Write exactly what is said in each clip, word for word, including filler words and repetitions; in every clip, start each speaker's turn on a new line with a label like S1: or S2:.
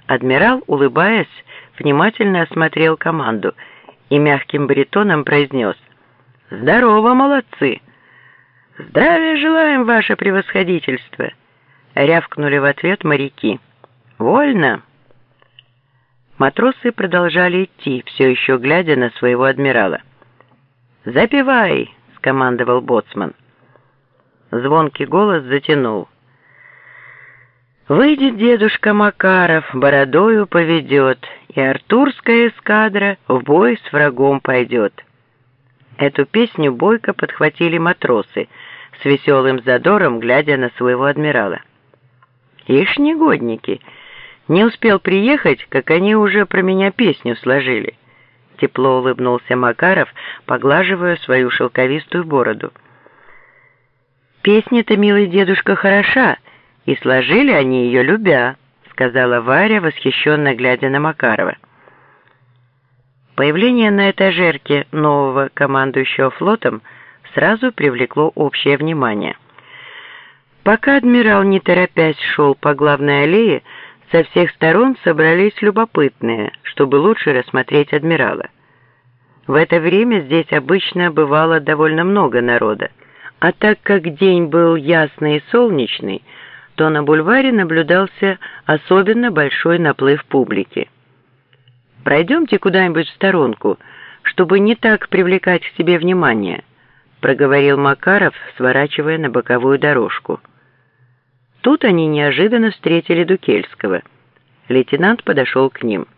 S1: Адмирал, улыбаясь, внимательно осмотрел команду и мягким баритоном произнес: «Здорово, молодцы!» «Здравия желаем, ваше превосходительство!» — рявкнули в ответ моряки. «Вольно!» Матросы продолжали идти, все еще глядя на своего адмирала. «Запевай!» — скомандовал боцман. Звонкий голос затянул: «Выйдет дедушка Макаров, бородою поведет, и артурская эскадра в бой с врагом пойдет». Эту песню бойко подхватили матросы, с веселым задором глядя на своего адмирала. «Ишь, негодники! Не успел приехать, как они уже про меня песню сложили!» Тепло улыбнулся Макаров, поглаживая свою шелковистую бороду. «Песня-то, милый дедушка, хороша, и сложили они ее любя», — сказала Варя, восхищенно глядя на Макарова. Появление на этажерке нового командующего флотом сразу привлекло общее внимание. Пока адмирал, не торопясь, шел по главной аллее, со всех сторон собрались любопытные, чтобы лучше рассмотреть адмирала. В это время здесь обычно бывало довольно много народа, а так как день был ясный и солнечный, то на бульваре наблюдался особенно большой наплыв публики. «Пройдемте куда-нибудь в сторонку, чтобы не так привлекать к себе внимание», — проговорил Макаров, сворачивая на боковую дорожку. Тут они неожиданно встретили Дукельского. Лейтенант подошел к ним.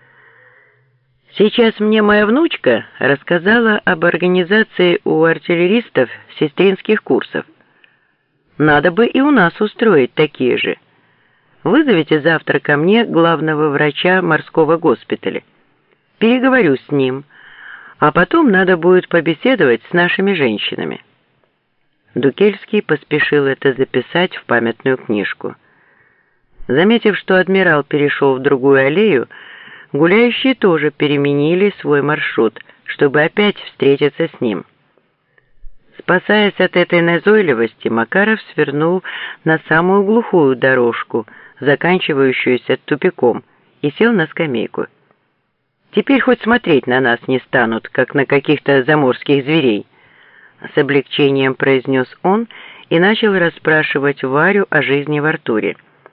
S1: «Сейчас мне моя внучка рассказала об организации у артиллеристов сестринских курсов. Надо бы и у нас устроить такие же. Вызовите завтра ко мне главного врача морского госпиталя. Переговорю с ним, а потом надо будет побеседовать с нашими женщинами». Дукельский поспешил это записать в памятную книжку. Заметив, что адмирал перешел в другую аллею, гуляющие тоже переменили свой маршрут, чтобы опять встретиться с ним. Спасаясь от этой назойливости, Макаров свернул на самую глухую дорожку, заканчивающуюся тупиком, и сел на скамейку. «Теперь хоть смотреть на нас не станут, как на каких-то заморских зверей», — с облегчением произнес он и начал расспрашивать Варю о жизни в Артуре.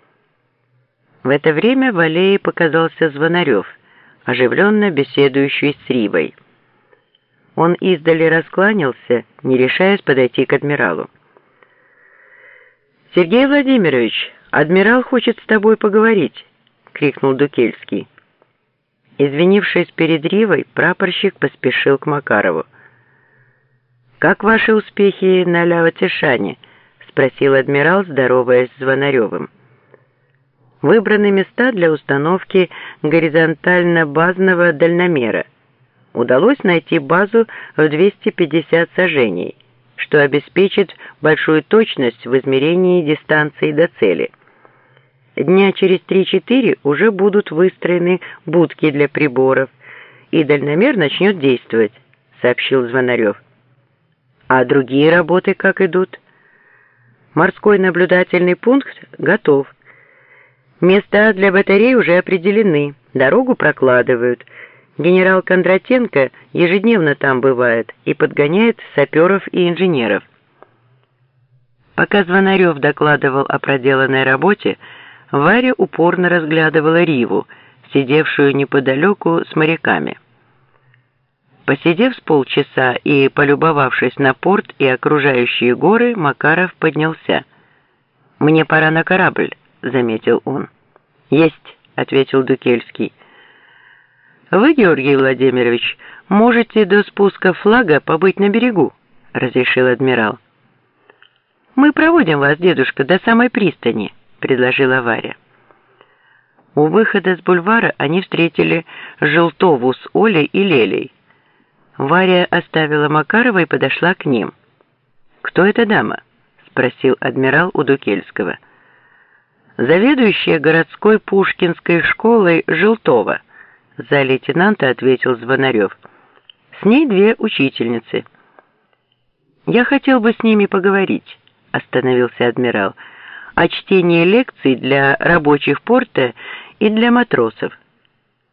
S1: В это время в аллее показался Звонарев, оживленно беседующий с Ривой. Он издали раскланялся, не решаясь подойти к адмиралу. «Сергей Владимирович, адмирал хочет с тобой поговорить», — крикнул Дукельский. Извинившись перед Ривой, прапорщик поспешил к Макарову. «Как ваши успехи на Ляо-Цишане?» — спросил адмирал, здороваясь с Звонаревым. «Выбраны места для установки горизонтально-базного дальномера. Удалось найти базу в двести пятьдесят сажений, что обеспечит большую точность в измерении дистанции до цели. Дня через три-четыре уже будут выстроены будки для приборов, и дальномер начнет действовать», — сообщил Звонарев. «А другие работы как идут?» «Морской наблюдательный пункт готов. Места для батарей уже определены, дорогу прокладывают. Генерал Кондратенко ежедневно там бывает и подгоняет саперов и инженеров». Пока Звонарев докладывал о проделанной работе, Варя упорно разглядывала Риву, сидевшую неподалеку с моряками. Посидев с полчаса и полюбовавшись на порт и окружающие горы, Макаров поднялся. «Мне пора на корабль», — заметил он. «Есть», — ответил Дукельский. «Вы, Георгий Владимирович, можете до спуска флага побыть на берегу», — разрешил адмирал. «Мы проводим вас, дедушка, до самой пристани», — предложила Варя. У выхода с бульвара они встретили Желтову с Олей и Лелей. Варя оставила Макарова и подошла к ним. «Кто эта дама?» — спросил адмирал у Дукельского. «Заведующая городской Пушкинской школой Желтова», — за лейтенанта ответил Звонарев. «С ней две учительницы». «Я хотел бы с ними поговорить», — остановился адмирал. «О чтении лекций для рабочих порта и для матросов.